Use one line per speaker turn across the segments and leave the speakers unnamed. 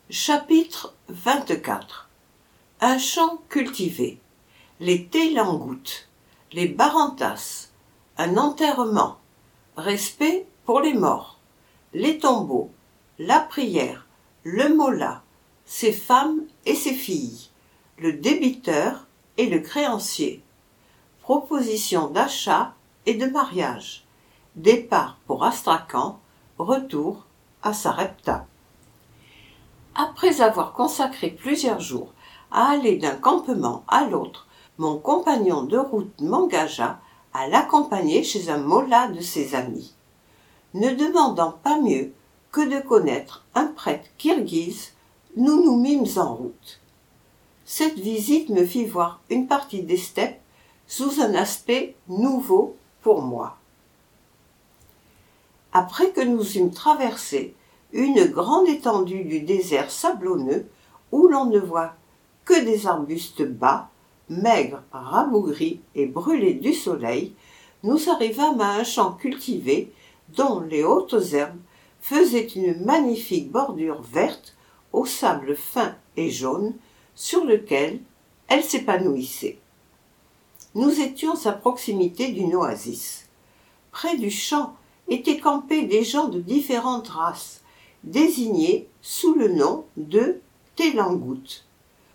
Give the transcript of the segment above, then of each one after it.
Chapitre 24. Un champ cultivé. Les télangoutes. Les barantas. Un enterrement. Respect pour les morts. Les tombeaux. La prière. Le mola. Ses femmes et ses filles. Le débiteur et le créancier. Proposition d'achat et de mariage. Départ pour Astrakhan. Retour à Sarepta. Après avoir consacré plusieurs jours à aller d'un campement à l'autre, mon compagnon de route m'engagea à l'accompagner chez un mollah de ses amis. Ne demandant pas mieux que de connaître un prêtre kirghize, nous nous mîmes en route. Cette visite me fit voir une partie des steppes sous un aspect nouveau pour moi. Après que nous eûmes traversé une grande étendue du désert sablonneux où l'on ne voit que des arbustes bas, maigres, rabougris et brûlés du soleil, nous arrivâmes à un champ cultivé dont les hautes herbes faisaient une magnifique bordure verte au sable fin et jaune sur lequel elles s'épanouissaient. Nous étions à proximité d'une oasis. Près du champ étaient campés des gens de différentes races, désignés sous le nom de télangoutes.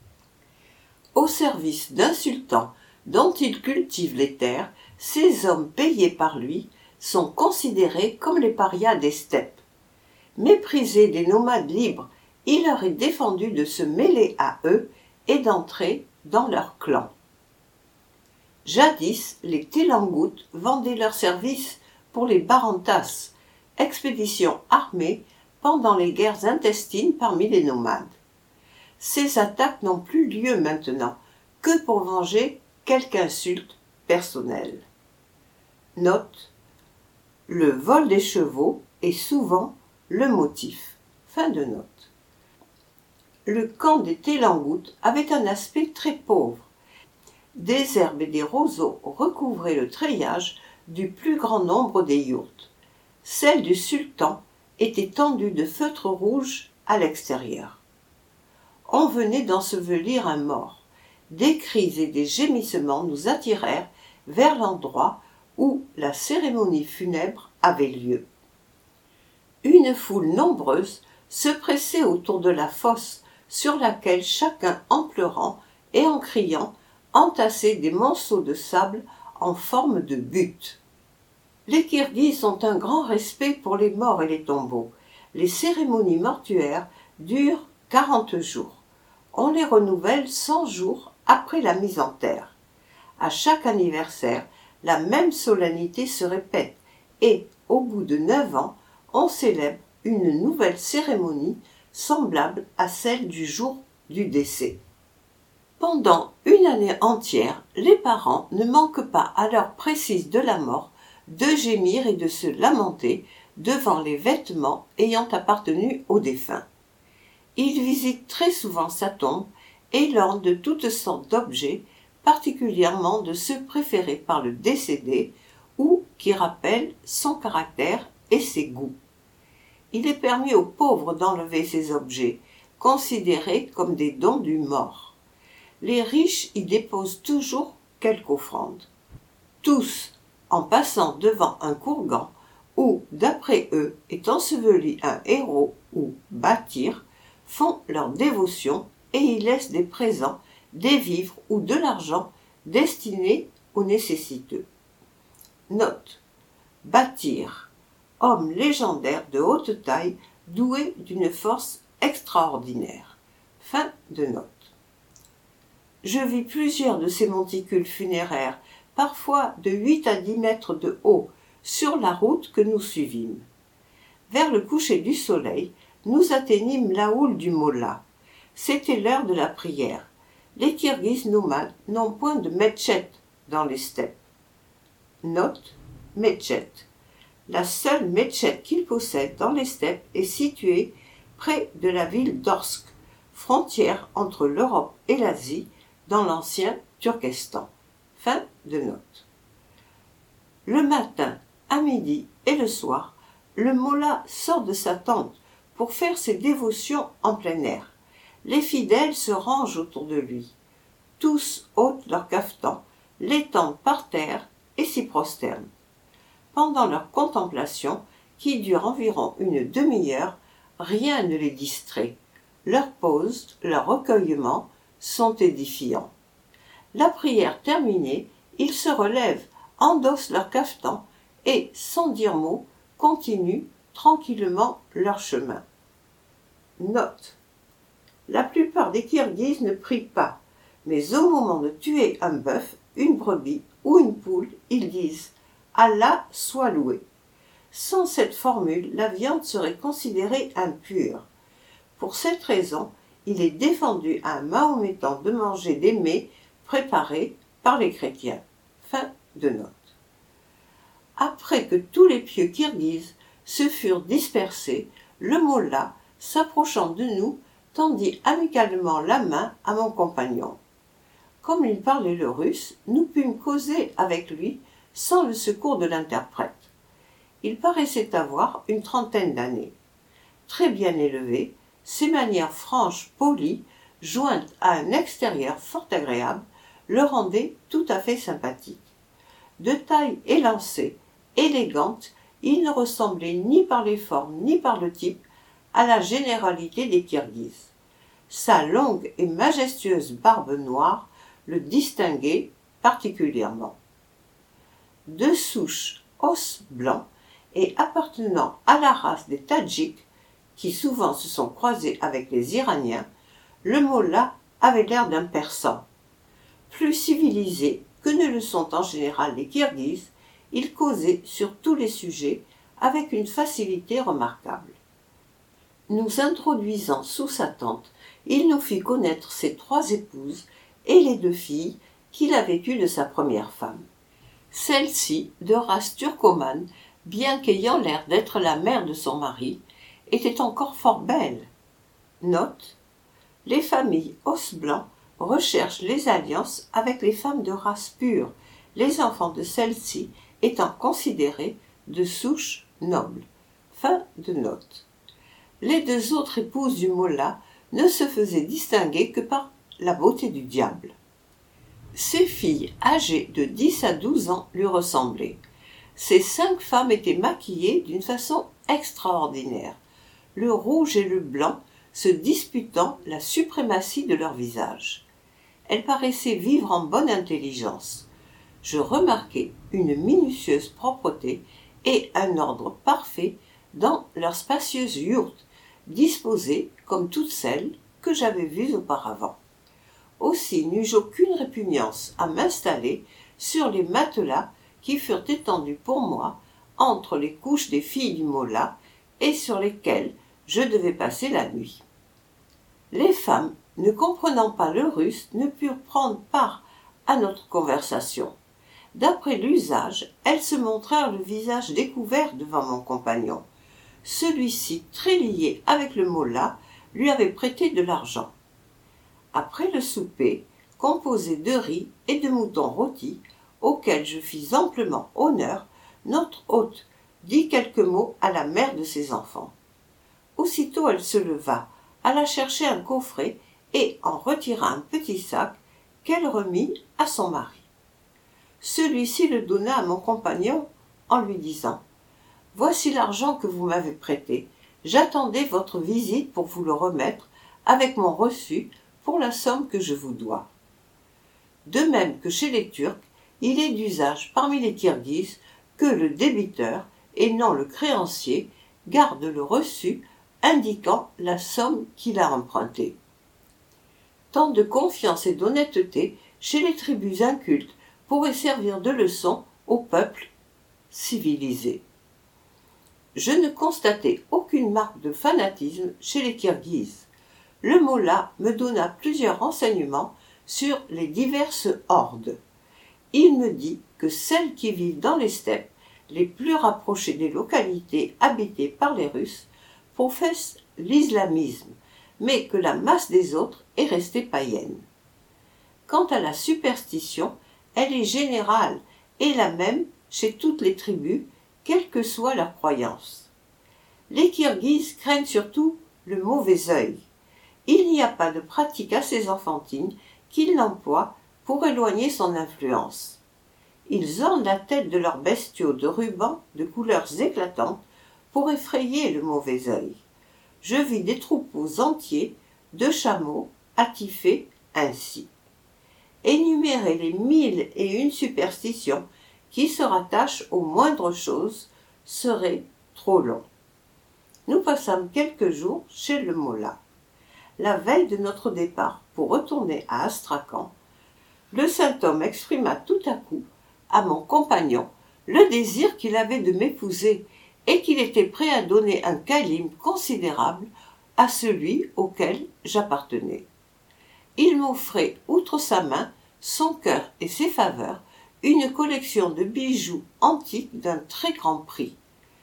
Au service d'un sultan dont il cultive les terres, ces hommes payés par lui sont considérés comme les parias des steppes. Méprisés des nomades libres, il leur est défendu de se mêler à eux et d'entrer dans leur clan. Jadis, les télangoutes vendaient leurs services pour les barantas, expéditions armées pendant les guerres intestines parmi les nomades. Ces attaques n'ont plus lieu maintenant que pour venger quelque insulte personnelle. Note. Le vol des chevaux est souvent le motif. Fin de note. Le camp des télangoutes avait un aspect très pauvre. Des herbes et des roseaux recouvraient le treillage du plus grand nombre des yourtes. Celle du sultan était tendue de feutre rouge à l'extérieur. On venait d'ensevelir un mort. Des cris et des gémissements nous attirèrent vers l'endroit où la cérémonie funèbre avait lieu. Une foule nombreuse se pressait autour de la fosse sur laquelle chacun en pleurant et en criant entassait des monceaux de sable en forme de butte. Les Kirghizes ont un grand respect pour les morts et les tombeaux. Les cérémonies mortuaires durent 40 jours. On les renouvelle 100 jours après la mise en terre. À chaque anniversaire, la même solennité se répète et, au bout de 9 ans, on célèbre une nouvelle cérémonie semblable à celle du jour du décès. Pendant une année entière, les parents ne manquent pas à l'heure précise de la mort de gémir et de se lamenter devant les vêtements ayant appartenu au défunt. Ils visitent très souvent sa tombe et l'ornent de toutes sortes d'objets, particulièrement de ceux préférés par le décédé ou qui rappellent son caractère et ses goûts. Il est permis aux pauvres d'enlever ces objets, considérés comme des dons du mort. Les riches y déposent toujours quelque offrande. Tous, en passant devant un kourgan où, d'après eux, est enseveli un héros ou bâtir, font leur dévotion et y laissent des présents, des vivres ou de l'argent destinés aux nécessiteux. Note. Bâtir. Homme légendaire de haute taille, doué d'une force extraordinaire. Fin de note. Je vis plusieurs de ces monticules funéraires, parfois de 8 à 10 mètres de haut, sur la route que nous suivîmes. Vers le coucher du soleil, nous atteignîmes la houle du mollah. C'était l'heure de la prière. Les Kirghizes nomades n'ont point de metchet dans les steppes. Note. Metchet. La seule metchet qu'ils possèdent dans les steppes est située près de la ville d'Orsk, frontière entre l'Europe et l'Asie, dans l'ancien Turkestan. Fin de note. Le matin, à midi et le soir, le mollah sort de sa tente pour faire ses dévotions en plein air. Les fidèles se rangent autour de lui. Tous ôtent leurs cafetans, l'étendent par terre et s'y prosternent. Pendant leur contemplation, qui dure environ une demi-heure, rien ne les distrait. Leurs poses, leurs recueillements sont édifiants. La prière terminée, ils se relèvent, endossent leurs cafetans et, sans dire mot, continuent tranquillement leur chemin. Note. La plupart des Kirghizes ne prient pas, mais au moment de tuer un bœuf, une brebis ou une poule, ils disent « Allah soit loué ». Sans cette formule, la viande serait considérée impure. Pour cette raison, il est défendu à un mahométan de manger des mets préparés par les chrétiens. Fin de note. Après que tous les pieux kirghizes se furent dispersés, le mollah, s'approchant de nous, tendit amicalement la main à mon compagnon. Comme il parlait le russe, nous pûmes causer avec lui sans le secours de l'interprète. Il paraissait avoir une trentaine d'années. Très bien élevé, ses manières franches, polies, jointes à un extérieur fort agréable, le rendaient tout à fait sympathique. De taille élancée, élégante, il ne ressemblait ni par les formes ni par le type à la généralité des Kirghizes. Sa longue et majestueuse barbe noire le distinguait particulièrement. De souche os blanc et appartenant à la race des Tadjiks, qui souvent se sont croisés avec les Iraniens, le mollah avait l'air d'un Persan. Plus civilisé que ne le sont en général les Kirghizes, il causait sur tous les sujets avec une facilité remarquable. Nous introduisant sous sa tente, il nous fit connaître ses 3 épouses et les 2 filles qu'il avait eues de sa première femme. Celle-ci, de race turcomane, bien qu'ayant l'air d'être la mère de son mari, était encore fort belle. Note. Les familles os blancs recherchent les alliances avec les femmes de race pure, les enfants de celles-ci étant considérés de souche noble. Fin de note. Les 2 autres épouses du mollah ne se faisaient distinguer que par la beauté du diable. Ses filles, âgées de 10 à 12 ans, lui ressemblaient. Ces 5 femmes étaient maquillées d'une façon extraordinaire, le rouge et le blanc se disputant la suprématie de leur visage. Elles paraissaient vivre en bonne intelligence. Je remarquai une minutieuse propreté et un ordre parfait dans leurs spacieuses yourtes, disposées comme toutes celles que j'avais vues auparavant. Aussi n'eus-je aucune répugnance à m'installer sur les matelas qui furent étendus pour moi entre les couches des filles du mollah et sur lesquelles je devais passer la nuit. Les femmes, ne comprenant pas le russe, ne purent prendre part à notre conversation. D'après l'usage, elles se montrèrent le visage découvert devant mon compagnon. Celui-ci, très lié avec le mollah, lui avait prêté de l'argent. Après le souper, composé de riz et de moutons rôtis, auquel je fis amplement honneur, notre hôte dit quelques mots à la mère de ses enfants. Aussitôt elle se leva, alla chercher un coffret et en retira un petit sac qu'elle remit à son mari. Celui-ci le donna à mon compagnon en lui disant « Voici l'argent que vous m'avez prêté. J'attendais votre visite pour vous le remettre avec mon reçu pour la somme que je vous dois. » De même que chez les Turcs, il est d'usage parmi les Kirghizes que le débiteur, et non le créancier, garde le reçu indiquant la somme qu'il a empruntée. Tant de confiance et d'honnêteté chez les tribus incultes pourrait servir de leçon au peuple civilisé. Je ne constatai aucune marque de fanatisme chez les Kirghizes. Le mollah me donna plusieurs renseignements sur les diverses hordes. Il me dit que celles qui vivent dans les steppes, les plus rapprochées des localités habitées par les Russes, professent l'islamisme, mais que la masse des autres est restée païenne. Quant à la superstition, elle est générale et la même chez toutes les tribus, quelle que soit leur croyance. Les Kirghizes craignent surtout le mauvais œil. Il n'y a pas de pratique assez enfantine qu'ils l'emploient pour éloigner son influence. Ils ornent la tête de leurs bestiaux de rubans de couleurs éclatantes pour effrayer le mauvais œil. Je vis des troupeaux entiers de chameaux attifés ainsi. Énumérer les 1001 superstitions qui se rattachent aux moindres choses serait trop long. Nous passâmes quelques jours chez le mollah. La veille de notre départ pour retourner à Astrakhan, le saint homme exprima tout à coup à mon compagnon le désir qu'il avait de m'épouser et qu'il était prêt à donner un khalim considérable à celui auquel j'appartenais. Il m'offrait, outre sa main, son cœur et ses faveurs, une collection de bijoux antiques d'un très grand prix.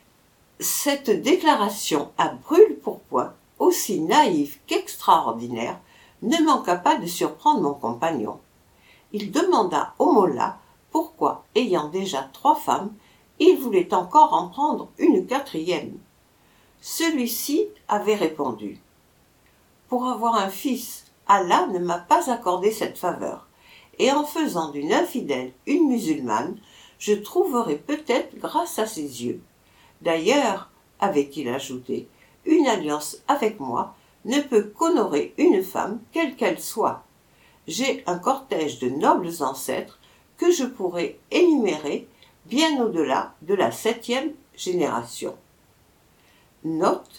Cette déclaration à brûle-pourpoint, aussi naïve qu'extraordinaire, ne manqua pas de surprendre mon compagnon. Il demanda au mollah pourquoi, ayant déjà 3 femmes, il voulait encore en prendre une 4e. Celui-ci avait répondu : « Pour avoir un fils, Allah ne m'a pas accordé cette faveur, et en faisant d'une infidèle une musulmane, je trouverai peut-être grâce à ses yeux. D'ailleurs, avait-il ajouté, une alliance avec moi ne peut qu'honorer une femme, quelle qu'elle soit. J'ai un cortège de nobles ancêtres que je pourrais énumérer bien au-delà de la 7e génération. » Note :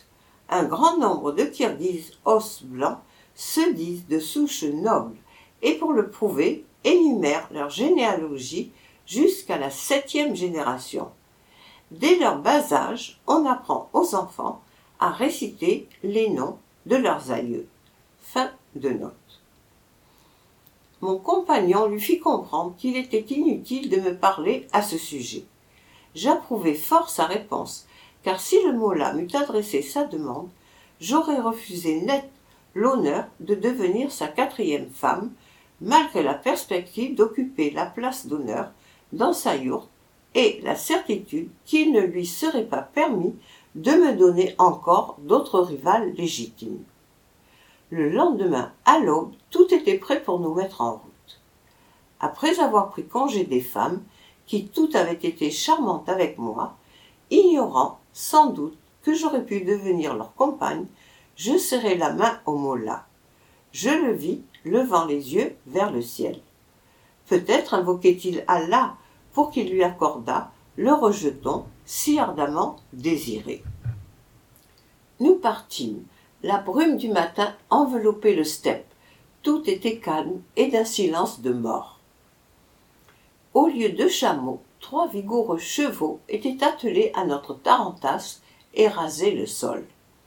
un grand nombre de Kirghizes os blancs se disent de souche noble et pour le prouver énumèrent leur généalogie jusqu'à la 7e génération. Dès leur bas âge, on apprend aux enfants à réciter les noms de leurs aïeux. Fin de note. Mon compagnon lui fit comprendre qu'il était inutile de me parler à ce sujet. J'approuvai fort sa réponse, car si le mollah m'eût adressé sa demande, j'aurais refusé net l'honneur de devenir sa 4e femme, malgré la perspective d'occuper la place d'honneur dans sa yourte et la certitude qu'il ne lui serait pas permis de me donner encore d'autres rivales légitimes. Le lendemain, à l'aube, tout était prêt pour nous mettre en route. Après avoir pris congé des femmes, qui toutes avaient été charmantes avec moi, ignorant sans doute que j'aurais pu devenir leur compagne, je serrai la main au mollah. Je le vis levant les yeux vers le ciel. Peut-être invoquait-il Allah pour qu'il lui accordât le rejeton si ardemment désiré. Nous partîmes. La brume du matin enveloppait le steppe. Tout était calme et d'un silence de mort. Au lieu de chameaux, 3 vigoureux chevaux étaient attelés à notre tarantasse et rasaient le sol.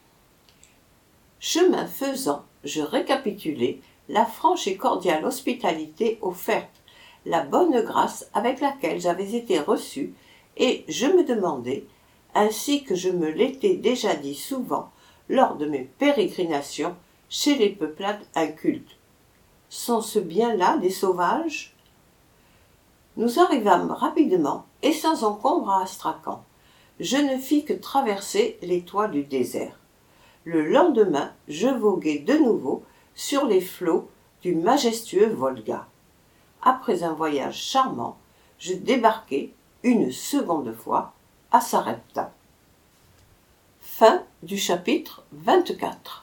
Chemin faisant, je récapitulai la franche et cordiale hospitalité offerte, la bonne grâce avec laquelle j'avais été reçu, et je me demandais, ainsi que je me l'étais déjà dit souvent lors de mes pérégrinations chez les peuplades incultes. Sont-ce bien là des sauvages ? Nous arrivâmes rapidement et sans encombre à Astrakhan. Je ne fis que traverser les toits du désert. Le lendemain, je voguai de nouveau sur les flots du majestueux Volga. Après un voyage charmant, je débarquai une seconde fois à Sarepta. Fin du chapitre 24.